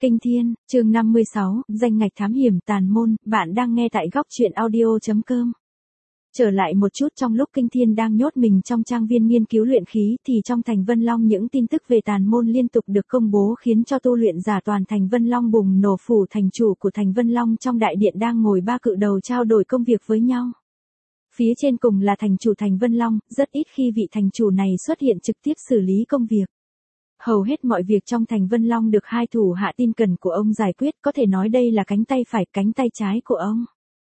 Kinh Thiên, chương 56, danh ngạch thám hiểm tàn môn, bạn đang nghe tại góc truyện audio.com. Trở lại một chút trong lúc Kinh Thiên đang nhốt mình trong trang viên nghiên cứu luyện khí thì trong thành Vân Long những tin tức về tàn môn liên tục được công bố khiến cho tu luyện giả toàn thành Vân Long bùng nổ. Phủ thành chủ của thành Vân Long trong đại điện đang ngồi ba cự đầu trao đổi công việc với nhau. Phía trên cùng là thành chủ thành Vân Long, rất ít khi vị thành chủ này xuất hiện trực tiếp xử lý công việc. Hầu hết mọi việc trong thành Vân Long được hai thủ hạ tin cẩn của ông giải quyết, có thể nói đây là cánh tay phải, cánh tay trái của ông.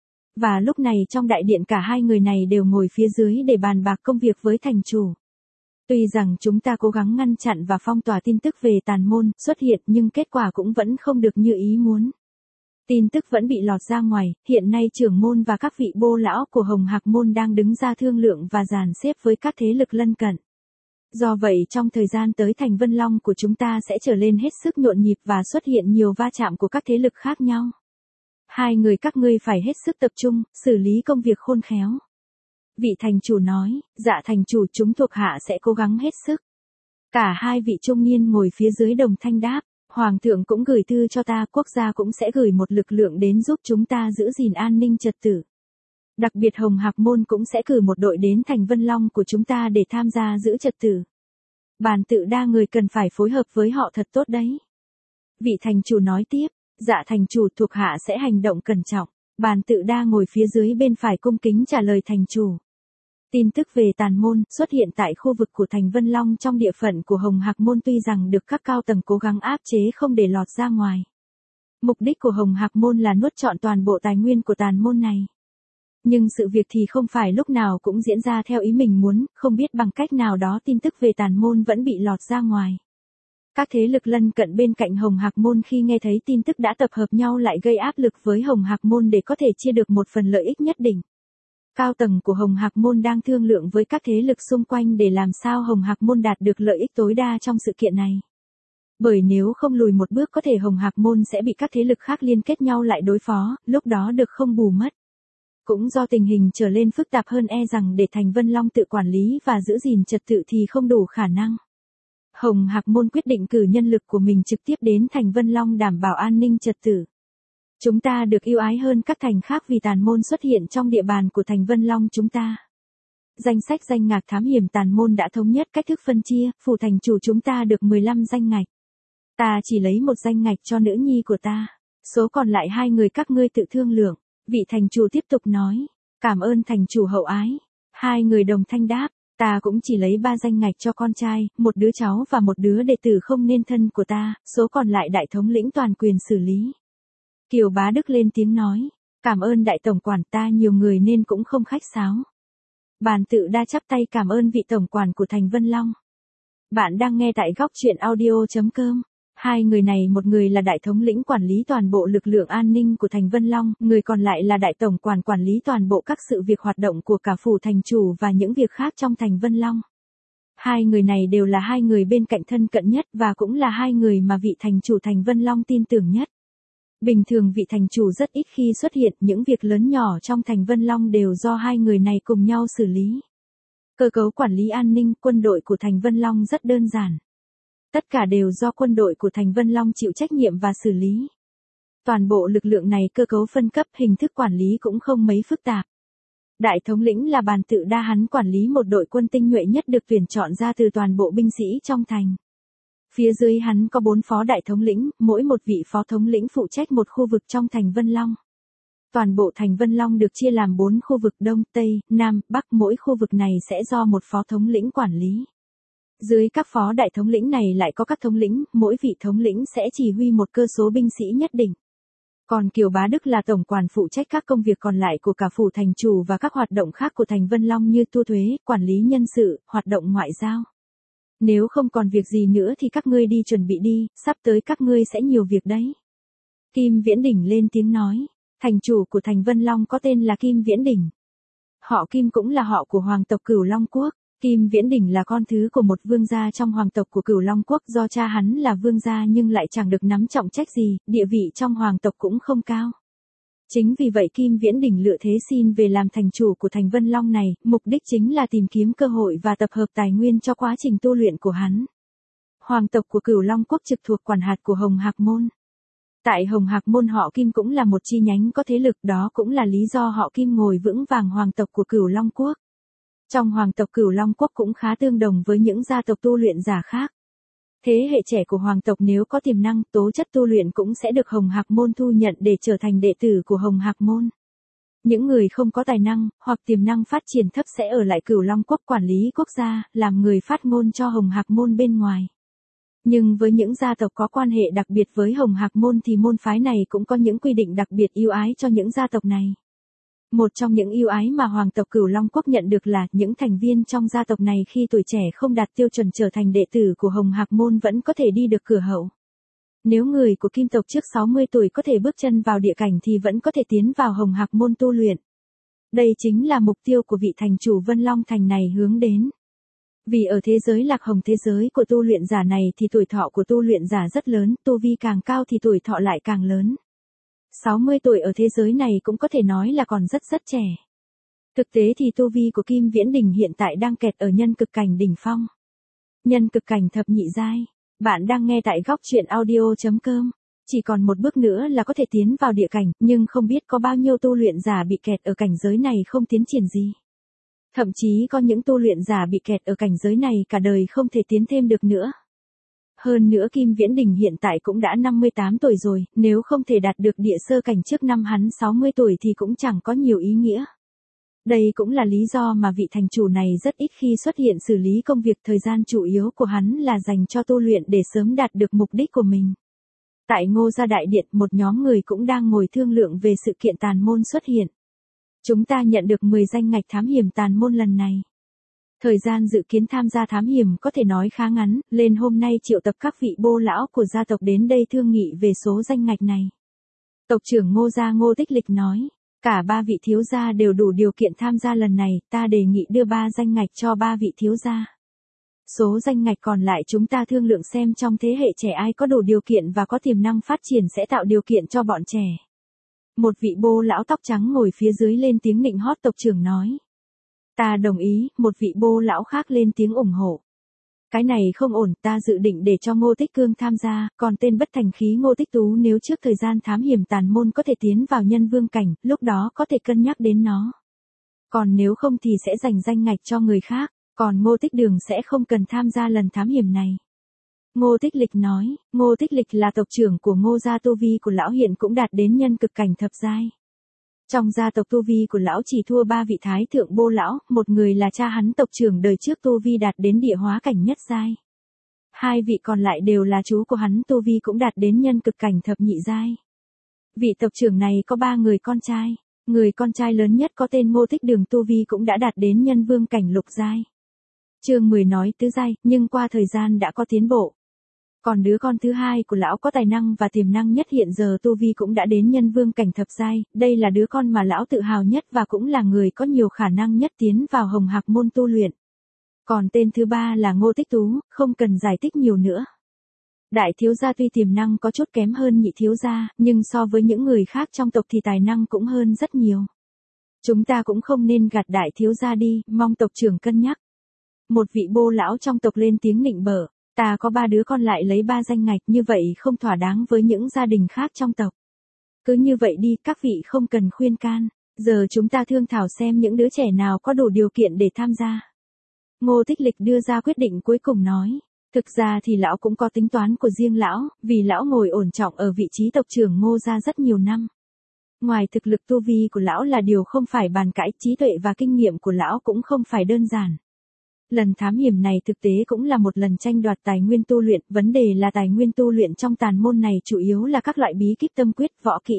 Và lúc này trong đại điện cả hai người này đều ngồi phía dưới để bàn bạc công việc với thành chủ. Tuy rằng chúng ta cố gắng ngăn chặn và phong tỏa tin tức về tàn môn xuất hiện nhưng kết quả cũng vẫn không được như ý muốn. Tin tức vẫn bị lọt ra ngoài, hiện nay trưởng môn và các vị bô lão của Hồng Hạc môn đang đứng ra thương lượng và dàn xếp với các thế lực lân cận. Do vậy trong thời gian tới thành Vân Long của chúng ta sẽ trở lên hết sức nhộn nhịp và xuất hiện nhiều va chạm của các thế lực khác nhau. Hai người các ngươi phải hết sức tập trung, xử lý công việc khôn khéo. Vị thành chủ nói, dạ thành chủ, chúng thuộc hạ sẽ cố gắng hết sức. Cả hai vị trung niên ngồi phía dưới đồng thanh đáp, Hoàng thượng cũng gửi thư cho ta, quốc gia cũng sẽ gửi một lực lượng đến giúp chúng ta giữ gìn an ninh trật tự. Đặc biệt Hồng Hạc môn cũng sẽ cử một đội đến thành Vân Long của chúng ta để tham gia giữ trật tự. Bàn tự đa người cần phải phối hợp với họ thật tốt đấy. Vị thành chủ nói tiếp, dạ thành chủ, thuộc hạ sẽ hành động cẩn trọng. Bàn tự đa ngồi phía dưới bên phải cung kính trả lời thành chủ. Tin tức về tàn môn xuất hiện tại khu vực của thành Vân Long trong địa phận của Hồng Hạc môn tuy rằng được các cao tầng cố gắng áp chế không để lọt ra ngoài. Mục đích của Hồng Hạc môn là nuốt trọn toàn bộ tài nguyên của tàn môn này. Nhưng sự việc thì không phải lúc nào cũng diễn ra theo ý mình muốn, không biết bằng cách nào đó tin tức về tàn môn vẫn bị lọt ra ngoài. Các thế lực lân cận bên cạnh Hồng Hạc môn khi nghe thấy tin tức đã tập hợp nhau lại gây áp lực với Hồng Hạc môn để có thể chia được một phần lợi ích nhất định. Cao tầng của Hồng Hạc môn đang thương lượng với các thế lực xung quanh để làm sao Hồng Hạc môn đạt được lợi ích tối đa trong sự kiện này. Bởi nếu không lùi một bước có thể Hồng Hạc môn sẽ bị các thế lực khác liên kết nhau lại đối phó, lúc đó được không bù mất. Cũng do tình hình trở lên phức tạp hơn e rằng để thành Vân Long tự quản lý và giữ gìn trật tự thì không đủ khả năng. Hồng Hạc môn quyết định cử nhân lực của mình trực tiếp đến thành Vân Long đảm bảo an ninh trật tự. Chúng ta được ưu ái hơn các thành khác vì tàn môn xuất hiện trong địa bàn của thành Vân Long chúng ta. Danh sách danh ngạch thám hiểm tàn môn đã thống nhất cách thức phân chia, phủ thành chủ chúng ta được 15 danh ngạch. Ta chỉ lấy một danh ngạch cho nữ nhi của ta, số còn lại hai người các ngươi tự thương lượng. Vị thành chủ tiếp tục nói, cảm ơn thành chủ hậu ái. Hai người đồng thanh đáp, ta cũng chỉ lấy 3 danh ngạch cho con trai, một đứa cháu và một đứa đệ tử không nên thân của ta, số còn lại đại thống lĩnh toàn quyền xử lý. Kiều Bá Đức lên tiếng nói, cảm ơn đại tổng quản, ta nhiều người nên cũng không khách sáo. Bàn tự đa chắp tay cảm ơn vị tổng quản của thành Vân Long. Bạn đang nghe tại góc truyện audio.com. Hai người này, một người là đại thống lĩnh quản lý toàn bộ lực lượng an ninh của thành Vân Long, người còn lại là đại tổng quản quản lý toàn bộ các sự việc hoạt động của cả phủ thành chủ và những việc khác trong thành Vân Long. Hai người này đều là hai người bên cạnh thân cận nhất và cũng là hai người mà vị thành chủ thành Vân Long tin tưởng nhất. Bình thường vị thành chủ rất ít khi xuất hiện, những việc lớn nhỏ trong thành Vân Long đều do hai người này cùng nhau xử lý. Cơ cấu quản lý an ninh quân đội của thành Vân Long rất đơn giản. Tất cả đều do quân đội của thành Vân Long chịu trách nhiệm và xử lý. Toàn bộ lực lượng này cơ cấu phân cấp, hình thức quản lý cũng không mấy phức tạp. Đại thống lĩnh là Bàn tự đa, hắn quản lý một đội quân tinh nhuệ nhất được tuyển chọn ra từ toàn bộ binh sĩ trong thành. Phía dưới hắn có 4 phó đại thống lĩnh, mỗi một vị phó thống lĩnh phụ trách một khu vực trong thành Vân Long. Toàn bộ thành Vân Long được chia làm 4 khu vực Đông, Tây, Nam, Bắc, mỗi khu vực này sẽ do một phó thống lĩnh quản lý. Dưới các phó đại thống lĩnh này lại có các thống lĩnh, mỗi vị thống lĩnh sẽ chỉ huy một cơ số binh sĩ nhất định. Còn Kiều Bá Đức là tổng quản phụ trách các công việc còn lại của cả phủ thành chủ và các hoạt động khác của thành Vân Long như thu thuế, quản lý nhân sự, hoạt động ngoại giao. Nếu không còn việc gì nữa thì các ngươi đi chuẩn bị đi, sắp tới các ngươi sẽ nhiều việc đấy. Kim Viễn Đỉnh lên tiếng nói, thành chủ của thành Vân Long có tên là Kim Viễn Đỉnh. Họ Kim cũng là họ của hoàng tộc Cửu Long Quốc. Kim Viễn Đỉnh là con thứ của một vương gia trong hoàng tộc của Cửu Long Quốc, do cha hắn là vương gia nhưng lại chẳng được nắm trọng trách gì, địa vị trong hoàng tộc cũng không cao. Chính vì vậy Kim Viễn Đỉnh lựa thế xin về làm thành chủ của thành Vân Long này, mục đích chính là tìm kiếm cơ hội và tập hợp tài nguyên cho quá trình tu luyện của hắn. Hoàng tộc của Cửu Long Quốc trực thuộc quản hạt của Hồng Hạc môn. Tại Hồng Hạc môn họ Kim cũng là một chi nhánh có thế lực, đó cũng là lý do họ Kim ngồi vững vàng hoàng tộc của Cửu Long Quốc. Trong hoàng tộc Cửu Long Quốc cũng khá tương đồng với những gia tộc tu luyện giả khác. Thế hệ trẻ của hoàng tộc nếu có tiềm năng, tố chất tu luyện cũng sẽ được Hồng Hạc môn thu nhận để trở thành đệ tử của Hồng Hạc môn. Những người không có tài năng, hoặc tiềm năng phát triển thấp sẽ ở lại Cửu Long Quốc quản lý quốc gia, làm người phát ngôn cho Hồng Hạc môn bên ngoài. Nhưng với những gia tộc có quan hệ đặc biệt với Hồng Hạc môn thì môn phái này cũng có những quy định đặc biệt ưu ái cho những gia tộc này. Một trong những ưu ái mà hoàng tộc Cửu Long Quốc nhận được là những thành viên trong gia tộc này khi tuổi trẻ không đạt tiêu chuẩn trở thành đệ tử của Hồng Hạc môn vẫn có thể đi được cửa hậu. Nếu người của Kim tộc trước 60 tuổi có thể bước chân vào địa cảnh thì vẫn có thể tiến vào Hồng Hạc môn tu luyện. Đây chính là mục tiêu của vị thành chủ Vân Long Thành này hướng đến. Vì ở thế giới lạc hồng, thế giới của tu luyện giả này thì tuổi thọ của tu luyện giả rất lớn, tu vi càng cao thì tuổi thọ lại càng lớn. 60 tuổi ở thế giới này cũng có thể nói là còn rất trẻ. Thực tế thì tu vi của Kim Viễn Đình hiện tại đang kẹt ở nhân cực cảnh đỉnh phong. Nhân cực cảnh thập nhị giai. Bạn đang nghe tại góc truyện audio.com. Chỉ còn một bước nữa là có thể tiến vào địa cảnh, nhưng không biết có bao nhiêu tu luyện giả bị kẹt ở cảnh giới này không tiến triển gì. Thậm chí có những tu luyện giả bị kẹt ở cảnh giới này cả đời không thể tiến thêm được nữa. Hơn nữa Kim Viễn Đình hiện tại cũng đã 58 tuổi rồi, nếu không thể đạt được địa sơ cảnh trước năm hắn 60 tuổi thì cũng chẳng có nhiều ý nghĩa. Đây cũng là lý do mà vị thành chủ này rất ít khi xuất hiện xử lý công việc, thời gian chủ yếu của hắn là dành cho tu luyện để sớm đạt được mục đích của mình. Tại Ngô Gia Đại Điện, một nhóm người cũng đang ngồi thương lượng về sự kiện tàn môn xuất hiện. Chúng ta nhận được 10 danh ngạch thám hiểm tàn môn lần này. Thời gian dự kiến tham gia thám hiểm có thể nói khá ngắn, lên hôm nay triệu tập các vị bô lão của gia tộc đến đây thương nghị về số danh ngạch này. Tộc trưởng Ngô Gia Ngô Tích Lịch nói, cả 3 vị thiếu gia đều đủ điều kiện tham gia lần này, ta đề nghị đưa 3 danh ngạch cho 3 vị thiếu gia. Số danh ngạch còn lại chúng ta thương lượng xem trong thế hệ trẻ ai có đủ điều kiện và có tiềm năng phát triển sẽ tạo điều kiện cho bọn trẻ. Một vị bô lão tóc trắng ngồi phía dưới lên tiếng nịnh hót tộc trưởng nói. Ta đồng ý, một vị bô lão khác lên tiếng ủng hộ. Cái này không ổn, ta dự định để cho Ngô Tích Cương tham gia, còn tên bất thành khí Ngô Tích Tú nếu trước thời gian thám hiểm tàn môn có thể tiến vào nhân vương cảnh, lúc đó có thể cân nhắc đến nó. Còn nếu không thì sẽ dành danh ngạch cho người khác, còn Ngô Tích Đường sẽ không cần tham gia lần thám hiểm này. Ngô Tích Lịch nói, Ngô Tích Lịch là tộc trưởng của Ngô gia, tu vi của lão hiện cũng đạt đến nhân cực cảnh thập giai. Trong gia tộc tu vi của lão chỉ thua 3 vị thái thượng bô lão, một người là cha hắn tộc trưởng đời trước tu vi đạt đến địa hóa cảnh nhất giai. 2 vị còn lại đều là chú của hắn, tu vi cũng đạt đến nhân cực cảnh thập nhị giai. Vị tộc trưởng này có 3 người con trai, người con trai lớn nhất có tên Ngô Tích Đường tu vi cũng đã đạt đến nhân vương cảnh lục giai. Chương 10 nói tứ giai, nhưng qua thời gian đã có tiến bộ. Còn đứa con thứ hai của lão có tài năng và tiềm năng nhất, hiện giờ tu vi cũng đã đến nhân vương cảnh thập giai, đây là đứa con mà lão tự hào nhất và cũng là người có nhiều khả năng nhất tiến vào Hồng Hạc môn tu luyện. Còn tên thứ 3 là Ngô Tích Tú, không cần giải thích nhiều nữa. Đại thiếu gia tuy tiềm năng có chút kém hơn nhị thiếu gia, nhưng so với những người khác trong tộc thì tài năng cũng hơn rất nhiều. Chúng ta cũng không nên gạt đại thiếu gia đi, mong tộc trưởng cân nhắc. Một vị bô lão trong tộc lên tiếng nịnh bợ. Ta có 3 đứa con lại lấy 3 danh ngạch, như vậy không thỏa đáng với những gia đình khác trong tộc. Cứ như vậy đi, các vị không cần khuyên can. Giờ chúng ta thương thảo xem những đứa trẻ nào có đủ điều kiện để tham gia. Ngô Tích Lịch đưa ra quyết định cuối cùng nói. Thực ra thì lão cũng có tính toán của riêng lão, vì lão ngồi ổn trọng ở vị trí tộc trưởng Ngô gia rất nhiều năm. Ngoài thực lực tu vi của lão là điều không phải bàn cãi, trí tuệ và kinh nghiệm của lão cũng không phải đơn giản. Lần thám hiểm này thực tế cũng là một lần tranh đoạt tài nguyên tu luyện, vấn đề là tài nguyên tu luyện trong tàn môn này chủ yếu là các loại bí kíp tâm quyết, võ kỹ.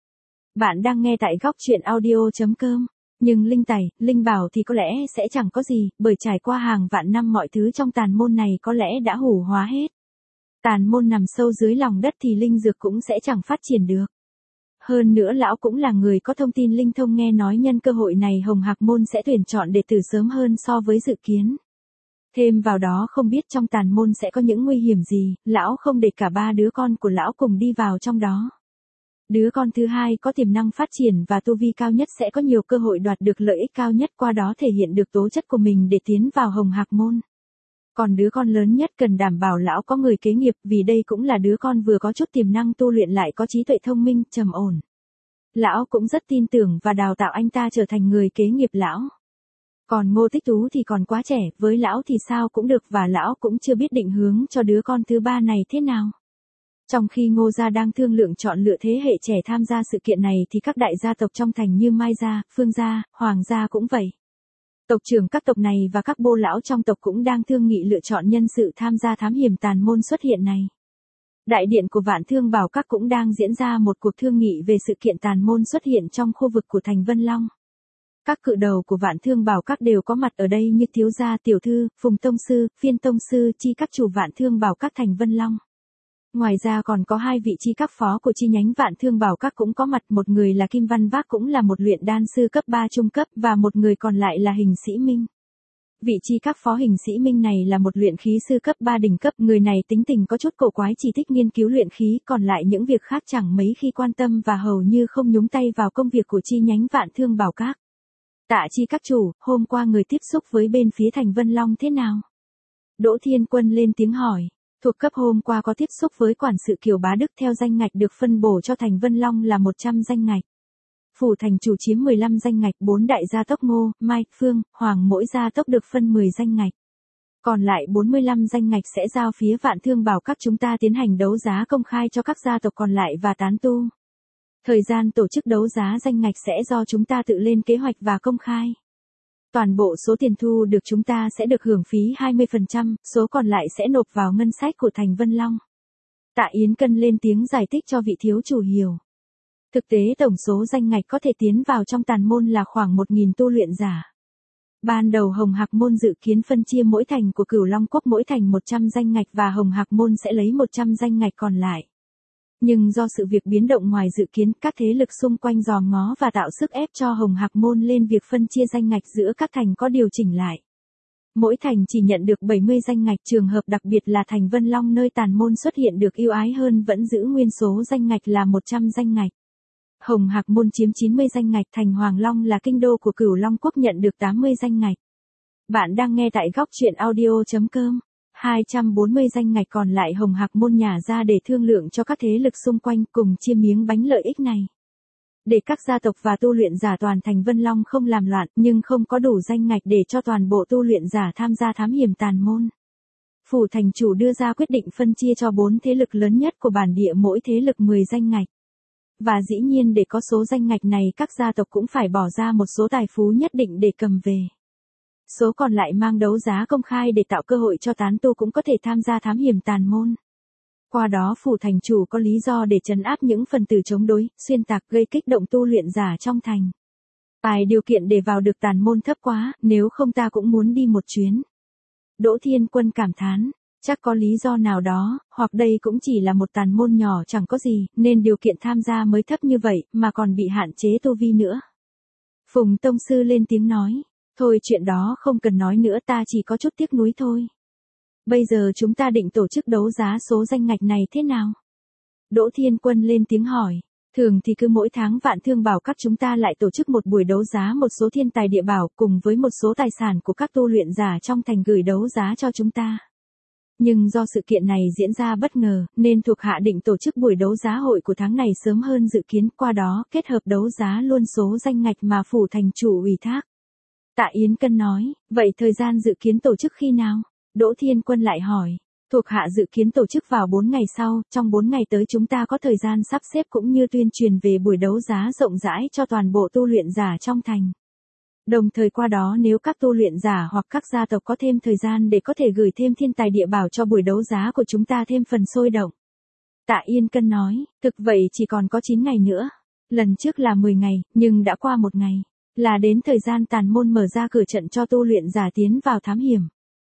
Bạn đang nghe tại góc truyện audio.com, nhưng linh tài, linh bảo thì có lẽ sẽ chẳng có gì, bởi trải qua hàng vạn năm mọi thứ trong tàn môn này có lẽ đã hủ hóa hết. Tàn môn nằm sâu dưới lòng đất thì linh dược cũng sẽ chẳng phát triển được. Hơn nữa lão cũng là người có thông tin linh thông, nghe nói nhân cơ hội này Hồng Hạc môn sẽ tuyển chọn đệ tử sớm hơn so với dự kiến. Thêm vào đó không biết trong tàn môn sẽ có những nguy hiểm gì, lão không để cả 3 đứa con của lão cùng đi vào trong đó. Đứa con thứ hai có tiềm năng phát triển và tu vi cao nhất sẽ có nhiều cơ hội đoạt được lợi ích cao nhất, qua đó thể hiện được tố chất của mình để tiến vào Hồng Hạc môn. Còn đứa con lớn nhất cần đảm bảo lão có người kế nghiệp, vì đây cũng là đứa con vừa có chút tiềm năng tu luyện lại có trí tuệ thông minh, trầm ổn. Lão cũng rất tin tưởng và đào tạo anh ta trở thành người kế nghiệp lão. Còn Ngô Tích Tú thì còn quá trẻ, với lão thì sao cũng được và lão cũng chưa biết định hướng cho đứa con thứ ba này thế nào. Trong khi Ngô gia đang thương lượng chọn lựa thế hệ trẻ tham gia sự kiện này thì các đại gia tộc trong thành như Mai gia, Phương gia, Hoàng gia cũng vậy. Tộc trưởng các tộc này và các bô lão trong tộc cũng đang thương nghị lựa chọn nhân sự tham gia thám hiểm tàn môn xuất hiện này. Đại điện của Vạn Thương Bảo Các cũng đang diễn ra một cuộc thương nghị về sự kiện tàn môn xuất hiện trong khu vực của thành Vân Long. Các cự đầu của Vạn Thương Bảo Các đều có mặt ở đây như thiếu gia, tiểu thư, Phùng tông sư, Phiên tông sư, chi các chủ Vạn Thương Bảo Các thành Vân Long. Ngoài ra còn có hai vị chi các phó của chi nhánh Vạn Thương Bảo Các cũng có mặt, một người là Kim Văn Vác cũng là một luyện đan sư cấp 3 trung cấp và một người còn lại là Hình Sĩ Minh. Vị chi các phó Hình Sĩ Minh này là một luyện khí sư cấp 3 đỉnh cấp, người này tính tình có chút cổ quái, chỉ thích nghiên cứu luyện khí, còn lại những việc khác chẳng mấy khi quan tâm và hầu như không nhúng tay vào công việc của chi nhánh Vạn Thương Bảo Các. Tạ chi các chủ, hôm qua người tiếp xúc với bên phía thành Vân Long thế nào? Đỗ Thiên Quân lên tiếng hỏi. Thuộc cấp hôm qua có tiếp xúc với quản sự Kiều Bá Đức, theo danh ngạch được phân bổ cho thành Vân Long là 100 danh ngạch. Phủ thành chủ chiếm 15 danh ngạch, 4 đại gia tốc Ngô, Mai, Phương, Hoàng mỗi gia tốc được phân 10 danh ngạch. Còn lại 45 danh ngạch sẽ giao phía Vạn Thương Bảo Các chúng ta tiến hành đấu giá công khai cho các gia tộc còn lại và tán tu. Thời gian tổ chức đấu giá danh ngạch sẽ do chúng ta tự lên kế hoạch và công khai. Toàn bộ số tiền thu được chúng ta sẽ được hưởng phí 20%, số còn lại sẽ nộp vào ngân sách của thành Vân Long. Tạ Yến Cân lên tiếng giải thích cho vị thiếu chủ hiểu. Thực tế tổng số danh ngạch có thể tiến vào trong tàn môn là khoảng 1.000 tu luyện giả. Ban đầu Hồng Hạc Môn dự kiến phân chia mỗi thành của Cửu Long Quốc mỗi thành 100 danh ngạch và Hồng Hạc Môn sẽ lấy 100 danh ngạch còn lại. Nhưng do sự việc biến động ngoài dự kiến, các thế lực xung quanh dòm ngó và tạo sức ép cho Hồng Hạc Môn lên việc phân chia danh ngạch giữa các thành có điều chỉnh lại. Mỗi thành chỉ nhận được 70 danh ngạch, trường hợp đặc biệt là thành Vân Long nơi tàn môn xuất hiện được ưu ái hơn vẫn giữ nguyên số danh ngạch là 100 danh ngạch. Hồng Hạc Môn chiếm 90 danh ngạch, thành Hoàng Long là kinh đô của Cửu Long Quốc nhận được 80 danh ngạch. Bạn đang nghe tại góc truyện audio.com. 240 danh ngạch còn lại Hồng Hạc Môn nhả ra để thương lượng cho các thế lực xung quanh cùng chia miếng bánh lợi ích này. Để các gia tộc và tu luyện giả toàn thành Vân Long không làm loạn nhưng không có đủ danh ngạch để cho toàn bộ tu luyện giả tham gia thám hiểm tàn môn. Phủ thành chủ đưa ra quyết định phân chia cho 4 thế lực lớn nhất của bản địa mỗi thế lực 10 danh ngạch. Và dĩ nhiên để có số danh ngạch này các gia tộc cũng phải bỏ ra một số tài phú nhất định để cầm về. Số còn lại mang đấu giá công khai để tạo cơ hội cho tán tu cũng có thể tham gia thám hiểm tàn môn. Qua đó phủ thành chủ có lý do để trấn áp những phần tử chống đối, xuyên tạc gây kích động tu luyện giả trong thành. Tài điều kiện để vào được tàn môn thấp quá, nếu không ta cũng muốn đi một chuyến. Đỗ Thiên Quân cảm thán, chắc có lý do nào đó, hoặc đây cũng chỉ là một tàn môn nhỏ chẳng có gì, nên điều kiện tham gia mới thấp như vậy, mà còn bị hạn chế tu vi nữa. Phùng tông sư lên tiếng nói. Thôi chuyện đó không cần nói nữa, ta chỉ có chút tiếc nuối thôi. Bây giờ chúng ta định tổ chức đấu giá số danh ngạch này thế nào? Đỗ Thiên Quân lên tiếng hỏi. Thường thì cứ mỗi tháng Vạn Thương Bảo Các chúng ta lại tổ chức một buổi đấu giá một số thiên tài địa bảo cùng với một số tài sản của các tu luyện giả trong thành gửi đấu giá cho chúng ta. Nhưng do sự kiện này diễn ra bất ngờ, nên thuộc hạ định tổ chức buổi đấu giá hội của tháng này sớm hơn dự kiến, qua đó kết hợp đấu giá luôn số danh ngạch mà phủ thành chủ ủy thác. Tạ Yến Cân nói, vậy thời gian dự kiến tổ chức khi nào? Đỗ Thiên Quân lại hỏi, thuộc hạ dự kiến tổ chức vào 4 ngày sau, trong 4 ngày tới chúng ta có thời gian sắp xếp cũng như tuyên truyền về buổi đấu giá rộng rãi cho toàn bộ tu luyện giả trong thành. Đồng thời qua đó nếu các tu luyện giả hoặc các gia tộc có thêm thời gian để có thể gửi thêm thiên tài địa bảo cho buổi đấu giá của chúng ta thêm phần sôi động. Tạ Yên Cân nói, thực vậy chỉ còn có 9 ngày nữa. Lần trước là 10 ngày, nhưng đã qua 1 ngày. Là đến thời gian tàn môn mở ra cửa trận cho tu luyện giả tiến vào thám hiểm.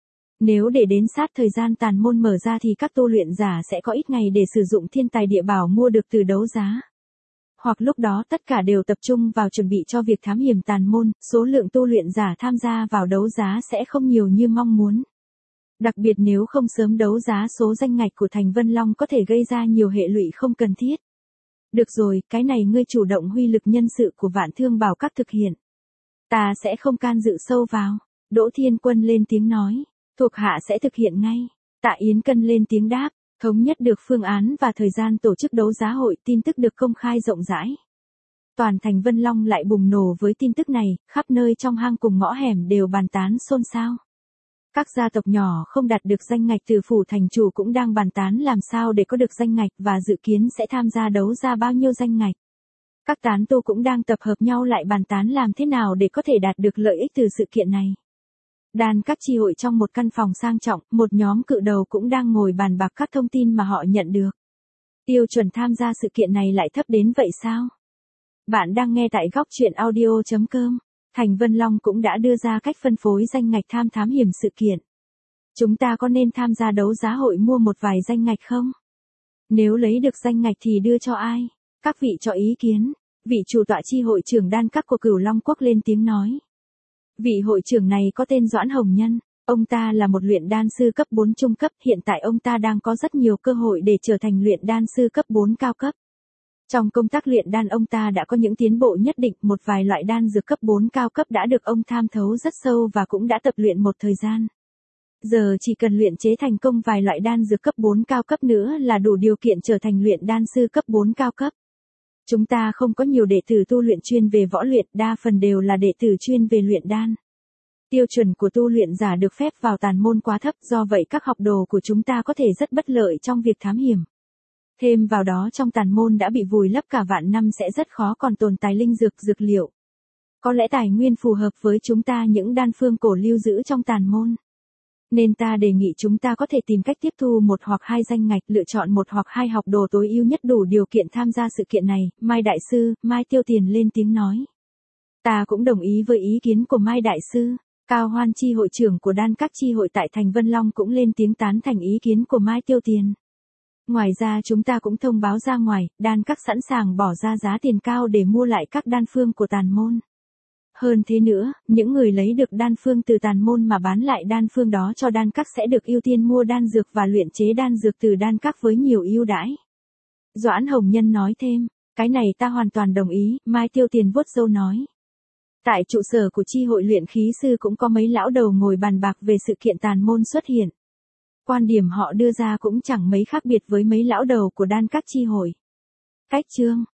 Nếu để đến sát thời gian tàn môn mở ra thì các tu luyện giả sẽ có ít ngày để sử dụng thiên tài địa bảo mua được từ đấu giá. Hoặc lúc đó tất cả đều tập trung vào chuẩn bị cho việc thám hiểm tàn môn, số lượng tu luyện giả tham gia vào đấu giá sẽ không nhiều như mong muốn. Đặc biệt nếu không sớm đấu giá số danh ngạch của thành Vân Long có thể gây ra nhiều hệ lụy không cần thiết. Được rồi, cái này ngươi chủ động huy lực nhân sự của Vạn Thương Bảo Các thực hiện. Ta sẽ không can dự sâu vào. Đỗ Thiên Quân lên tiếng nói. Thuộc hạ sẽ thực hiện ngay. Tạ Yến Cân lên tiếng đáp, thống nhất được phương án và thời gian tổ chức đấu giá hội, tin tức được công khai rộng rãi. Toàn thành Vân Long lại bùng nổ với tin tức này, khắp nơi trong hang cùng ngõ hẻm đều bàn tán xôn xao. Các gia tộc nhỏ không đạt được danh ngạch từ phủ thành chủ cũng đang bàn tán làm sao để có được danh ngạch và dự kiến sẽ tham gia đấu ra bao nhiêu danh ngạch. Các tán tu cũng đang tập hợp nhau lại bàn tán làm thế nào để có thể đạt được lợi ích từ sự kiện này. Đan các chi hội trong một căn phòng sang trọng, một nhóm cự đầu cũng đang ngồi bàn bạc các thông tin mà họ nhận được. Tiêu chuẩn tham gia sự kiện này lại thấp đến vậy sao? Bạn đang nghe tại góc chuyện audio.com. Thành Vân Long cũng đã đưa ra cách phân phối danh ngạch tham thám hiểm sự kiện. Chúng ta có nên tham gia đấu giá hội mua một vài danh ngạch không? Nếu lấy được danh ngạch thì đưa cho ai? Các vị cho ý kiến. Vị chủ tọa chi hội trưởng Đan các của Cửu Long Quốc lên tiếng nói. Vị hội trưởng này có tên Doãn Hồng Nhân. Ông ta là một luyện đan sư cấp 4 trung cấp, hiện tại ông ta đang có rất nhiều cơ hội để trở thành luyện đan sư cấp 4 cao cấp. Trong công tác luyện đan ông ta đã có những tiến bộ nhất định, một vài loại đan dược cấp 4 cao cấp đã được ông tham thấu rất sâu và cũng đã tập luyện một thời gian. Giờ chỉ cần luyện chế thành công vài loại đan dược cấp 4 cao cấp nữa là đủ điều kiện trở thành luyện đan sư cấp 4 cao cấp. Chúng ta không có nhiều đệ tử tu luyện chuyên về võ luyện, đa phần đều là đệ tử chuyên về luyện đan. Tiêu chuẩn của tu luyện giả được phép vào tàn môn quá thấp, do vậy các học đồ của chúng ta có thể rất bất lợi trong việc thám hiểm. Thêm vào đó trong tàn môn đã bị vùi lấp cả vạn năm sẽ rất khó còn tồn tài linh dược, dược liệu. Có lẽ tài nguyên phù hợp với chúng ta những đan phương cổ lưu giữ trong tàn môn. Nên ta đề nghị chúng ta có thể tìm cách tiếp thu một hoặc hai danh ngạch, lựa chọn một hoặc hai học đồ tối ưu nhất đủ điều kiện tham gia sự kiện này. Mai Đại Sư, Mai Tiêu Tiền lên tiếng nói. Ta cũng đồng ý với ý kiến của Mai Đại Sư. Cao Hoan chi hội trưởng của Đan các chi hội tại thành Vân Long cũng lên tiếng tán thành ý kiến của Mai Tiêu Tiền. Ngoài ra chúng ta cũng thông báo ra ngoài, Đan các sẵn sàng bỏ ra giá tiền cao để mua lại các đan phương của tàn môn. Hơn thế nữa, những người lấy được đan phương từ tàn môn mà bán lại đan phương đó cho Đan các sẽ được ưu tiên mua đan dược và luyện chế đan dược từ Đan các với nhiều ưu đãi. Doãn Hồng Nhân nói thêm, cái này ta hoàn toàn đồng ý, Mai Tiêu Tiền vuốt râu nói. Tại trụ sở của chi hội luyện khí sư cũng có mấy lão đầu ngồi bàn bạc về sự kiện tàn môn xuất hiện. Quan điểm họ đưa ra cũng chẳng mấy khác biệt với mấy lão đầu của Đan các chi hội. Cách chương